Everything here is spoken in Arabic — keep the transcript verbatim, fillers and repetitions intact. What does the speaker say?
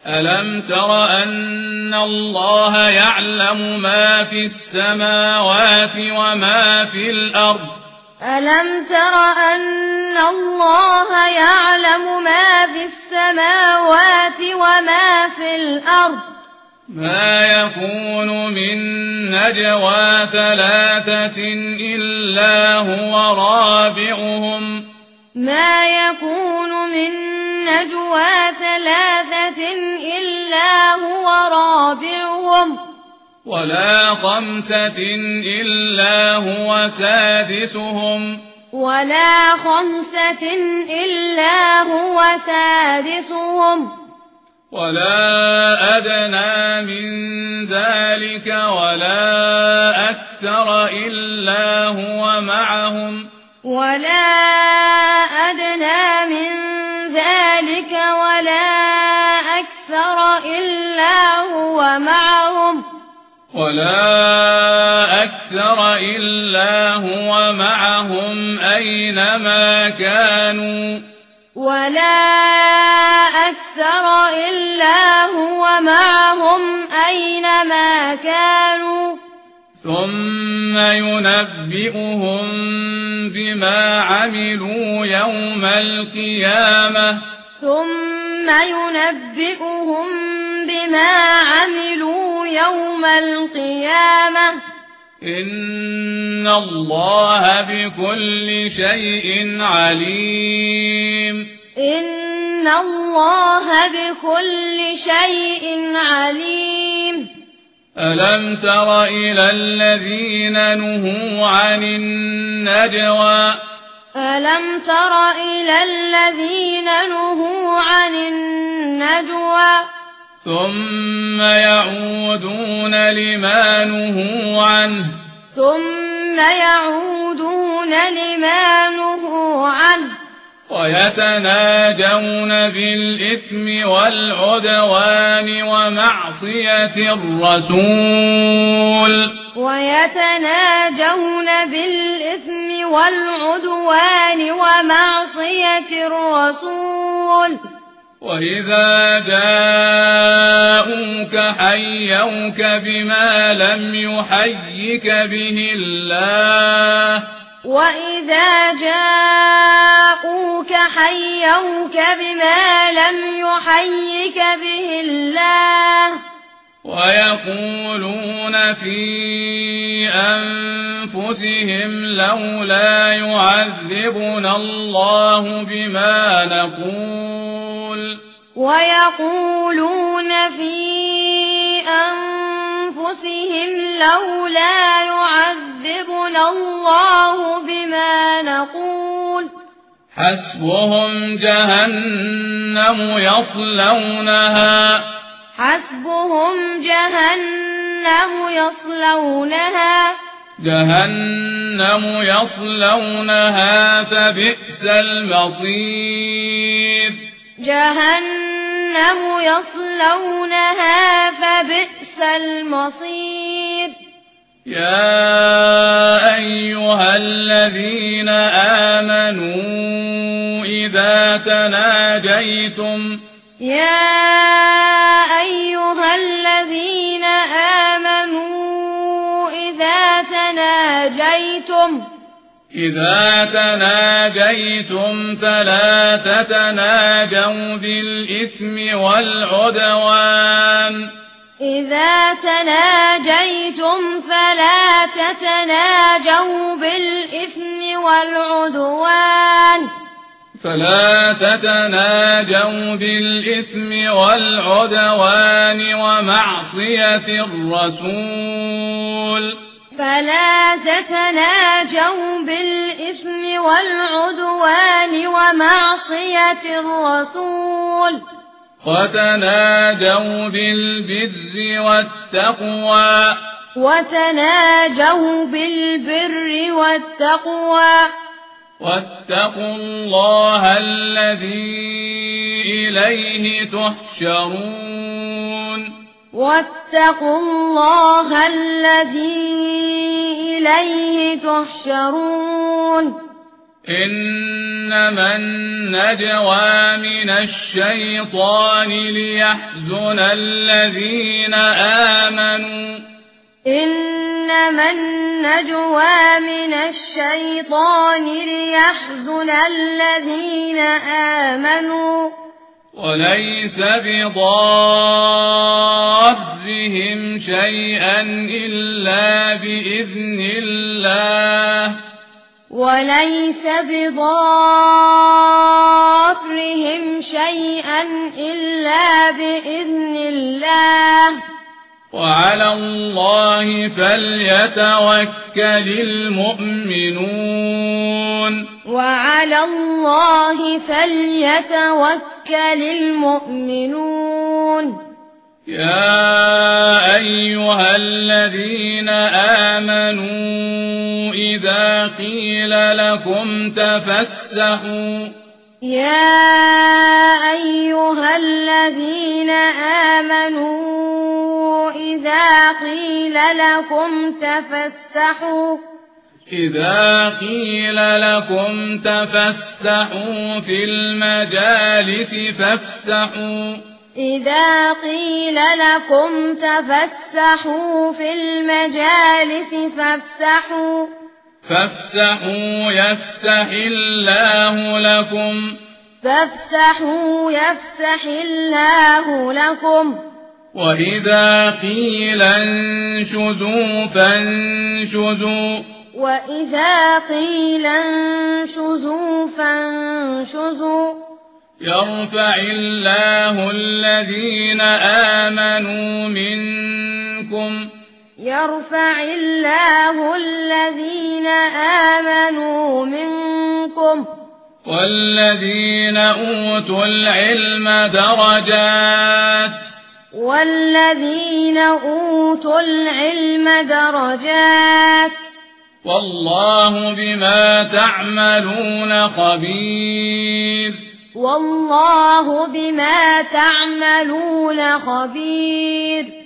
ألم تر أن الله يعلم ما في السماوات وما في الأرض ألم تر أن الله يعلم ما في السماوات وما في الأرض ما يكون من نجوى ثلاثة إلا هو رابعهم ما يكون من نجوى ثلاثة إلا هو رابعهم ولا خمسة إلا هو سادسهم ولا خمسة إلا هو سادسهم ولا أدنى من ذلك ولا أكثر إلا هو معهم ولا أدنى من ذلك ولا أكثر إلا هو معهم ولا أكثر إلا هو معهم أينما كانوا ولا أكثر إلا هو معهم أينما كانوا ثم ينبئهم بما عملوا يوم القيامة ثم ينبئهم بما عملوا يوم القيامة إن الله بكل شيء عليم إن الله بكل شيء عليم ألم تر إلى الذين نهوا عن النجوى ألم تر إلى الذين نهوا عن النجوى ثم يعودون لما نهوا عنه ثم يعودون لما نهوا عنه ويتناجون بالإثم والعدوان ومعصية الرسول ويتناجون بالإثم والعدوان ومعصية الرسول وإذا جاءوك حيوك بما لم يحيك به الله وإذا جاءوك حيوك بما لم يحيك به الله ويقولون في أنفسهم لولا يعذبنا الله بما نقول ويقولون في أنفسهم لولا يعذبنا الله بما نقول حسبهم جهنم يصلونها حسبهم جهنم يصلونها جهنم يصلونها فبئس المصير جهنم يصلونها فبئس المصير يا أيها الذين آمنوا إذا تناجيتم يا أيها الذين آمنوا إذا تناجيتم إذا تناجيتم فلا تتناجوا بالإثم والعدوان إذا تناجيتم فلا تتناجوا بالإثم والعدوان فلا تتناجوا بالإثم والعدوان ومعصية الرسول فلا تتناجوا بالإثم والعدوان ومعصية الرسول وتناجوا بالبر والتقوى وتناجوا بالبر والتقوى واتقوا الله الذي إليه تحشرون واتقوا الله الذي إليه تحشرون إنما النجوى من الشيطان ليحزن الذين آمنوا إنما النجوى من الشيطان ليحزن الذين آمنوا وليس بضارهم شيئا إلا بإذن الله وليس بضارهم شيئا إلا بإذن الله وعلى الله فليتوكل المؤمنون وعلى الله فليتوكل المؤمنون يا أيها الذين آمنوا إذا قيل لكم تفسحوا يا أيها الذين آمنوا إذا قيل لكم تفسحوا إذا قيل لكم تفسحوا في المجالس فافسحوا إذا قيل لكم تفسحوا في المجالس فافسحوا فافسحوا يفسح الله لكم فافسحوا يفسح الله لكم وإذا قيل انشزوا فانشزوا وإذا قيل انشزوا فانشزوا يرفع الله الذين آمنوا منكم يرفع الله الذين آمنوا منكم والذين أوتوا العلم درجات والذين أوتوا العلم درجات والله بما تعملون خبير والله بما تعملون خبير